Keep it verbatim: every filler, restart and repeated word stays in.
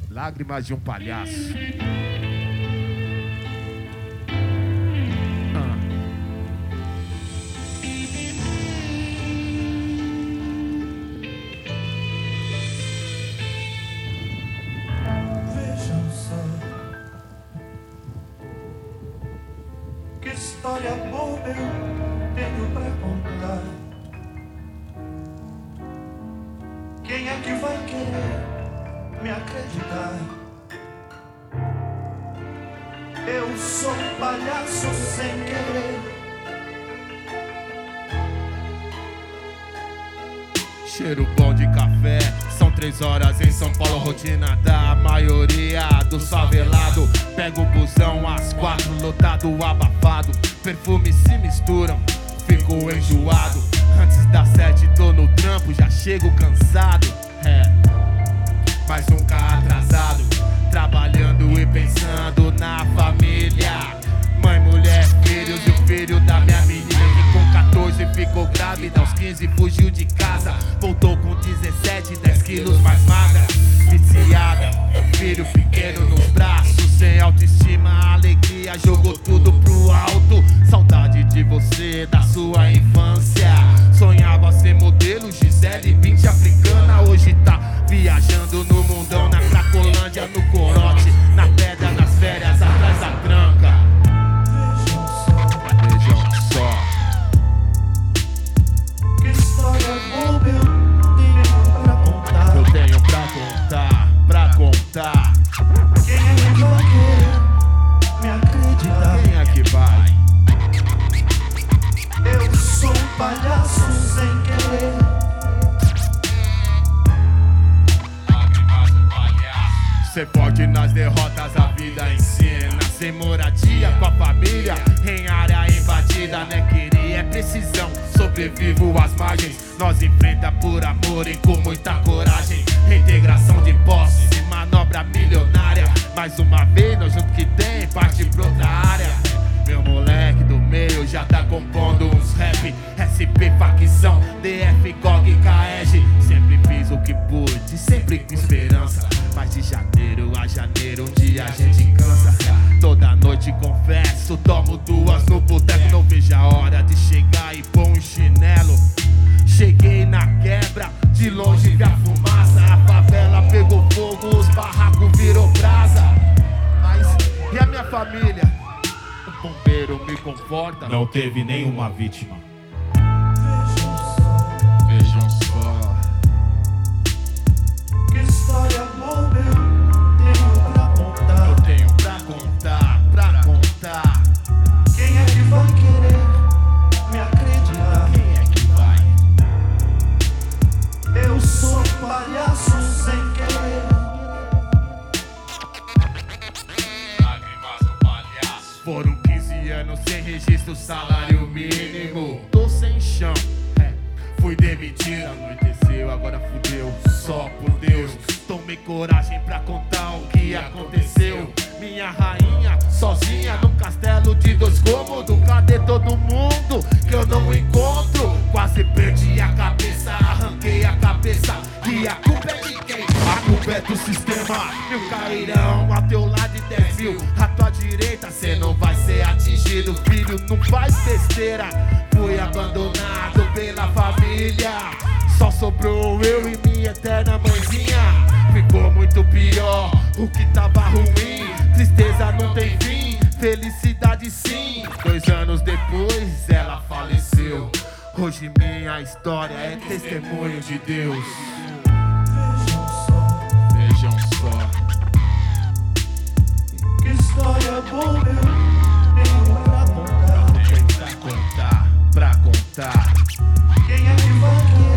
Lágrimas de um palhaço. Que história boa eu tenho pra contar. Quem é que vai querer me acreditar? Eu sou um palhaço sem querer. Cheiro bom de café, são três horas em São Paulo, rotina da maioria do favelado. Pego o busão às quatro, lotado, abafado. Perfumes se misturam, fico enjoado. Antes das sete tô no trampo, já chego cansado. É, mas nunca atrasado. Trabalhando e pensando na família. Mãe, mulher, filhos e o filho da minha menina que com catorze ficou grávida, aos quinze fugiu de casa. Voltou com dezessete, dez quilos mais magra. Viciada, filho pequeno nos braços, sem autoestima, alegria, jogou tudo pro alto. Saudade de você, da sua infância. Sonhava ser modelo, Gisele Bündchen africana. Hoje tá viajando no mundão, na Cracolândia, no corote, na pedra, nas férias, atrás da tranca. Vejam só. Que história boa eu tenho pra contar. Eu tenho pra contar, pra contar. Quem é que vai querer me acreditar? Quem é que vai? Eu sou um palhaço sem querer. Ser forte nas derrotas, a vida ensina. Sem moradia, com a família, em área invadida. Não é querer, é precisão, sobrevivo às margens. Nós enfrenta por amor e com muita coragem. Reintegração de posse, manobra milionária. Mais uma vez, nós junto que tem, parte pra outra área. Meu moleque do meio já tá compondo uns rap. S P, facção, D F, G O G, K E G. Sempre fiz o que pude, sempre com esperança. Mas de janeiro a janeiro, um dia a gente cansa. Toda noite confesso, tomo duas no boteco. Não vejo a hora de chegar e pôr um chinelo. Cheguei na quebra, de longe vi a fumaça. A favela pegou fogo, os barracos virou brasa. Mas e a minha família? O bombeiro me conforta. Não teve nenhuma vítima. Vejam só. Que história boa eu tenho pra contar. Eu tenho pra contar, pra contar. Quem é que vai querer me acreditar? Quem é que vai? Eu sou um palhaço sem querer. Lágrimas do palhaço. Foram quinze anos sem registro, salário mínimo. Tô sem chão, é, fui demitido. Anoiteceu, agora fudeu, só por Deus. Tomei coragem pra contar o que aconteceu. Minha rainha, sozinha num castelo de dois cômodos. Cadê todo mundo que eu não encontro? Quase perdi a cabeça, arranquei a cabeça. E a culpa é de quem? A culpa é do sistema. Mil cairão a teu lado e dez mil à tua direita. Cê não vai ser atingido, filho, não faz besteira. Fui abandonado pela família. Só sobrou eu e minha eterna mãezinha. Ficou muito pior, o que tava ruim. Tristeza não tem fim, felicidade sim. Dois anos depois ela faleceu. Hoje minha história é testemunho de Deus. Vejam só. Que história boa eu tenho pra contar. Eu tenho pra contar, pra contar. Quem é que vai querer